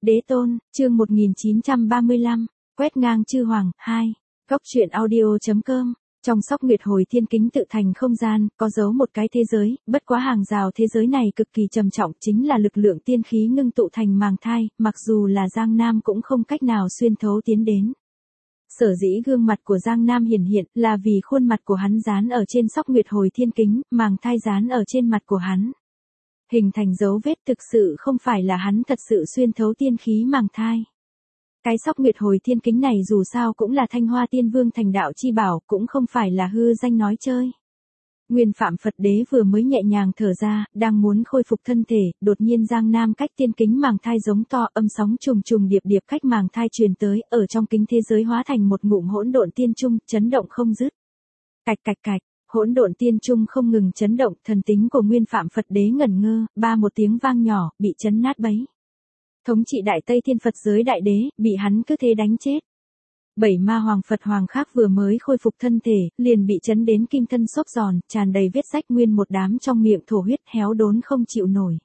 Đế tôn, chương 1935, quét ngang chư hoàng, 2. Góc truyện audio.com. Trong Sóc Nguyệt Hồi Thiên Kính tự thành không gian, có giấu một cái thế giới, bất quá hàng rào thế giới này cực kỳ trầm trọng, chính là lực lượng tiên khí ngưng tụ thành màng thai, mặc dù là Giang Nam cũng không cách nào xuyên thấu tiến đến. Sở dĩ gương mặt của Giang Nam hiển hiện là vì khuôn mặt của hắn dán ở trên Sóc Nguyệt Hồi Thiên Kính, màng thai dán ở trên mặt của hắn. Hình thành dấu vết thực sự không phải là hắn thật sự xuyên thấu tiên khí màng thai. Cái Sóc Nguyệt Hồi Thiên Kính này dù sao cũng là Thanh Hoa Tiên Vương thành đạo chi bảo, cũng không phải là hư danh nói chơi. Nguyên Phạm Phật Đế vừa mới nhẹ nhàng thở ra, đang muốn khôi phục thân thể, đột nhiên Giang Nam cách tiên kính màng thai giống to, âm sóng trùng trùng điệp điệp cách màng thai truyền tới, ở trong kính thế giới hóa thành một ngụm hỗn độn tiên trung, chấn động không dứt. Cạch cạch cạch. Hỗn độn tiên trung không ngừng chấn động, thần tính của Nguyên Phạm Phật Đế ngẩn ngơ, một tiếng vang nhỏ, bị chấn nát bấy. Thống trị Đại Tây Thiên Phật giới đại đế, bị hắn cứ thế đánh chết. 7 ma hoàng Phật hoàng khác vừa mới khôi phục thân thể, liền bị chấn đến kim thân xốp giòn, tràn đầy vết rách, nguyên một đám trong miệng thổ huyết, héo đốn không chịu nổi.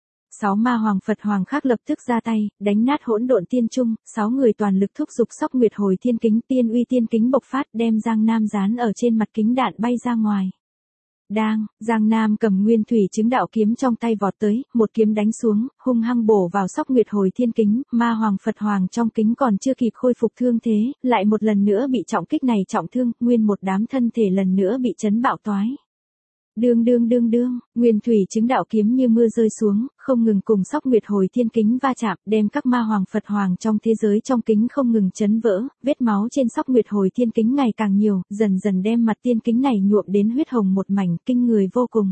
6 ma hoàng Phật hoàng khác lập tức ra tay, đánh nát hỗn độn tiên trung, 6 người toàn lực thúc giục Sóc Nguyệt Hồi Thiên Kính, tiên uy tiên kính bộc phát, đem Giang Nam dán ở trên mặt kính đạn bay ra ngoài. Đang, Giang Nam cầm nguyên thủy chứng đạo kiếm trong tay vọt tới, một kiếm đánh xuống, hung hăng bổ vào Sóc Nguyệt Hồi Thiên Kính, ma hoàng Phật hoàng trong kính còn chưa kịp khôi phục thương thế, lại một lần nữa bị trọng kích này trọng thương, nguyên một đám thân thể lần nữa bị chấn bạo toái. Đương, nguyên thủy chứng đạo kiếm như mưa rơi xuống, không ngừng cùng Sóc Nguyệt Hồi Thiên Kính va chạm, đem các ma hoàng Phật hoàng trong thế giới trong kính không ngừng chấn vỡ, vết máu trên Sóc Nguyệt Hồi Thiên Kính ngày càng nhiều, dần dần đem mặt tiên kính này nhuộm đến huyết hồng một mảnh, kinh người vô cùng.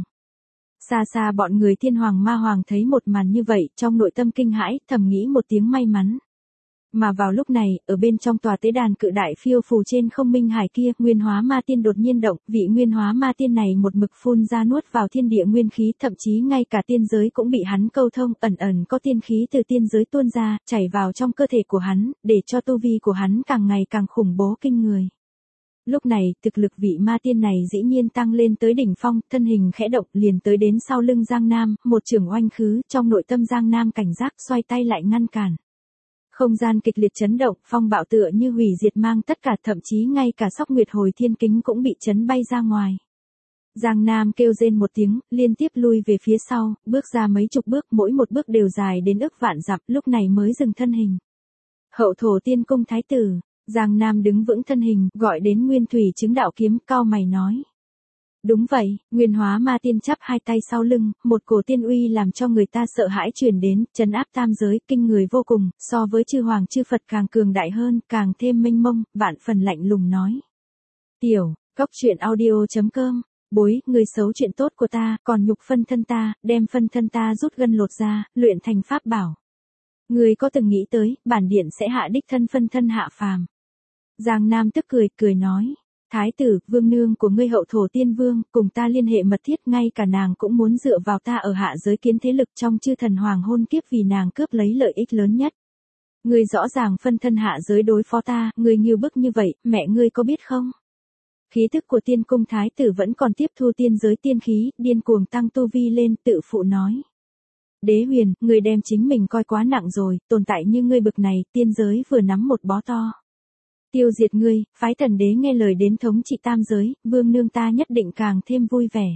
Xa xa bọn người thiên hoàng ma hoàng thấy một màn như vậy, trong nội tâm kinh hãi, thầm nghĩ một tiếng may mắn. Mà vào lúc này, ở bên trong tòa tế đàn cự đại phiêu phù trên không minh hải kia, Nguyên Hóa Ma Tiên đột nhiên động, vị Nguyên Hóa Ma Tiên này một mực phun ra nuốt vào thiên địa nguyên khí, thậm chí ngay cả tiên giới cũng bị hắn câu thông, ẩn ẩn có tiên khí từ tiên giới tuôn ra, chảy vào trong cơ thể của hắn, để cho tu vi của hắn càng ngày càng khủng bố kinh người. Lúc này, thực lực vị ma tiên này dĩ nhiên tăng lên tới đỉnh phong, thân hình khẽ động, liền tới đến sau lưng Giang Nam, một chưởng oanh khứ, trong nội tâm Giang Nam cảnh giác, xoay tay lại ngăn cản. Không gian kịch liệt chấn động, phong bạo tựa như hủy diệt mang tất cả, thậm chí ngay cả Sóc Nguyệt Hồi Thiên Kính cũng bị chấn bay ra ngoài. Giang Nam kêu rên một tiếng, liên tiếp lui về phía sau, bước ra mấy chục bước, mỗi một bước đều dài đến ức vạn dặm, lúc này mới dừng thân hình. Hậu thổ tiên cung thái tử, Giang Nam đứng vững thân hình, gọi đến Nguyên Thủy chứng đạo kiếm, cau mày nói. Đúng vậy, Nguyên Hóa Ma Tiên chắp hai tay sau lưng, một cổ tiên uy làm cho người ta sợ hãi truyền đến, trấn áp tam giới, kinh người vô cùng, so với chư hoàng chư Phật càng cường đại hơn, càng thêm mênh mông, vạn phần lạnh lùng nói. Tiểu, góc truyện audio.com, bối, người xấu chuyện tốt của ta, còn nhục phân thân ta, đem phân thân ta rút gân lột ra, luyện thành pháp bảo. Người có từng nghĩ tới, bản điện sẽ hạ đích thân phân thân hạ phàm. Giang Nam tức cười nói. Thái tử, vương nương của ngươi hậu thổ tiên vương, cùng ta liên hệ mật thiết, ngay cả nàng cũng muốn dựa vào ta ở hạ giới kiến thế lực trong chư thần hoàng hôn kiếp vì nàng cướp lấy lợi ích lớn nhất. Ngươi rõ ràng phân thân hạ giới đối phó ta, ngươi nghiêu bức như vậy, mẹ ngươi có biết không? Khí thức của tiên cung thái tử vẫn còn tiếp thu tiên giới tiên khí, điên cuồng tăng tu vi lên, tự phụ nói. Đế huyền, ngươi đem chính mình coi quá nặng rồi, tồn tại như ngươi bực này, tiên giới vừa nắm một bó to. Tiêu diệt ngươi, phái Tần đế nghe lời đến thống trị tam giới, vương nương ta nhất định càng thêm vui vẻ.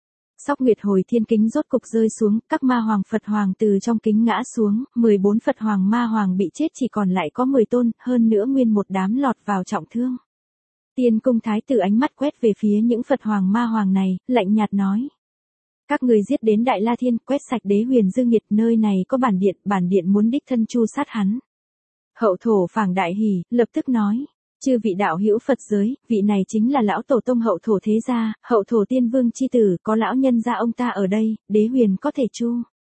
Sóc Nguyệt Hồi Thiên Kính rốt cục rơi xuống, các ma hoàng Phật hoàng từ trong kính ngã xuống, 14 Phật hoàng ma hoàng bị chết, chỉ còn lại có 10 tôn, hơn nữa nguyên một đám lọt vào trọng thương. Tiên cung thái tử ánh mắt quét về phía những Phật hoàng ma hoàng này, lạnh nhạt nói. Các người giết đến Đại La Thiên, quét sạch đế huyền dư nghiệt, nơi này có bản điện muốn đích thân chu sát hắn. Hậu thổ Phàng đại hỉ, lập tức nói, chư vị đạo hữu Phật giới, vị này chính là lão tổ tông hậu thổ thế gia, hậu thổ tiên vương chi tử, có lão nhân gia ông ta ở đây, đế huyền có thể chu.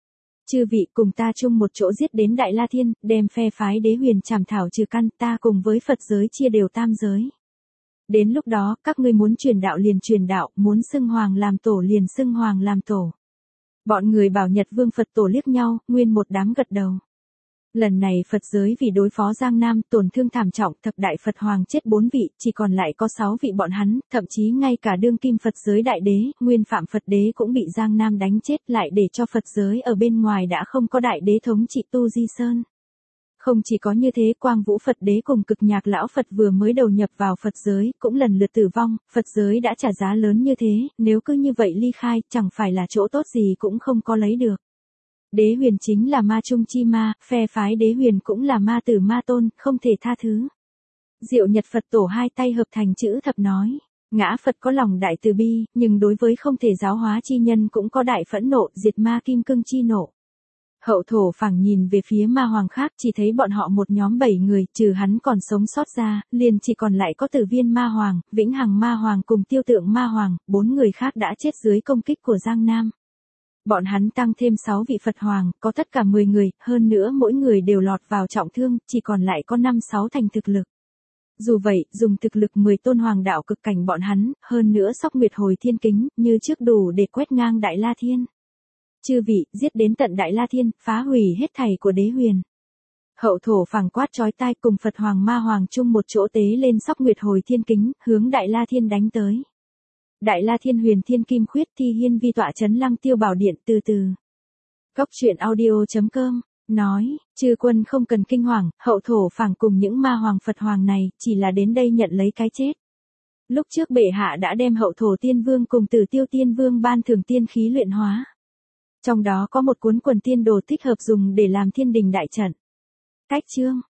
Chư vị cùng ta chung một chỗ giết đến Đại La Thiên, đem phe phái đế huyền chảm thảo trừ căn, ta cùng với Phật giới chia đều tam giới. Đến lúc đó, các ngươi muốn truyền đạo liền truyền đạo, muốn xưng hoàng làm tổ liền xưng hoàng làm tổ. Bọn người Bảo Nhật Vương Phật tổ liếc nhau, nguyên một đám gật đầu. Lần này Phật giới vì đối phó Giang Nam tổn thương thảm trọng, thập đại Phật hoàng chết 4 vị, chỉ còn lại có 6 vị bọn hắn, thậm chí ngay cả đương kim Phật giới đại đế, Nguyên Phạm Phật đế cũng bị Giang Nam đánh chết, lại để cho Phật giới ở bên ngoài đã không có đại đế thống trị Tu Di Sơn. Không chỉ có như thế, Quang Vũ Phật Đế cùng Cực Nhạc Lão Phật vừa mới đầu nhập vào Phật giới, cũng lần lượt tử vong, Phật giới đã trả giá lớn như thế, nếu cứ như vậy ly khai, chẳng phải là chỗ tốt gì cũng không có lấy được. Đế Huyền chính là ma trung chi ma, phe phái Đế Huyền cũng là ma tử ma tôn, không thể tha thứ. Diệu Nhật Phật Tổ hai tay hợp thành chữ thập nói. Ngã Phật có lòng đại từ bi, nhưng đối với không thể giáo hóa chi nhân cũng có đại phẫn nộ, diệt ma kim cương chi nộ. Hậu Thổ Phẳng nhìn về phía ma hoàng khác, chỉ thấy bọn họ một nhóm 7 người, trừ hắn còn sống sót ra, liền chỉ còn lại có Tử Viên ma hoàng, Vĩnh Hằng ma hoàng cùng Tiêu Tượng ma hoàng, 4 người khác đã chết dưới công kích của Giang Nam. Bọn hắn tăng thêm 6 vị Phật hoàng, có tất cả 10 người, hơn nữa mỗi người đều lọt vào trọng thương, chỉ còn lại có 5-6 thành thực lực. Dù vậy, dùng thực lực 10 tôn hoàng đạo cực cảnh bọn hắn, hơn nữa sóc nguyệt hồi thiên kính, như trước đủ để quét ngang Đại La Thiên. Chư vị, giết đến tận Đại La Thiên, phá hủy hết thảy của Đế Huyền. Hậu Thổ Phẳng quát chói tai, cùng Phật Hoàng Ma Hoàng chung một chỗ tế lên sóc nguyệt hồi thiên kính, hướng Đại La Thiên đánh tới. Đại La Thiên Huyền Thiên Kim Khuyết Thi Hiên Vi tọa chấn Lăng Tiêu Bảo Điện từ từ. Góc truyện audio.com nói, chư quân không cần kinh hoàng, Hậu Thổ Phẳng cùng những ma hoàng Phật Hoàng này, chỉ là đến đây nhận lấy cái chết. Lúc trước bệ hạ đã đem Hậu Thổ Tiên Vương cùng Tử Tiêu Tiên Vương ban thưởng tiên khí luyện hóa. Trong đó có một cuốn quần tiên đồ thích hợp dùng để làm thiên đình đại trận. Cách chương.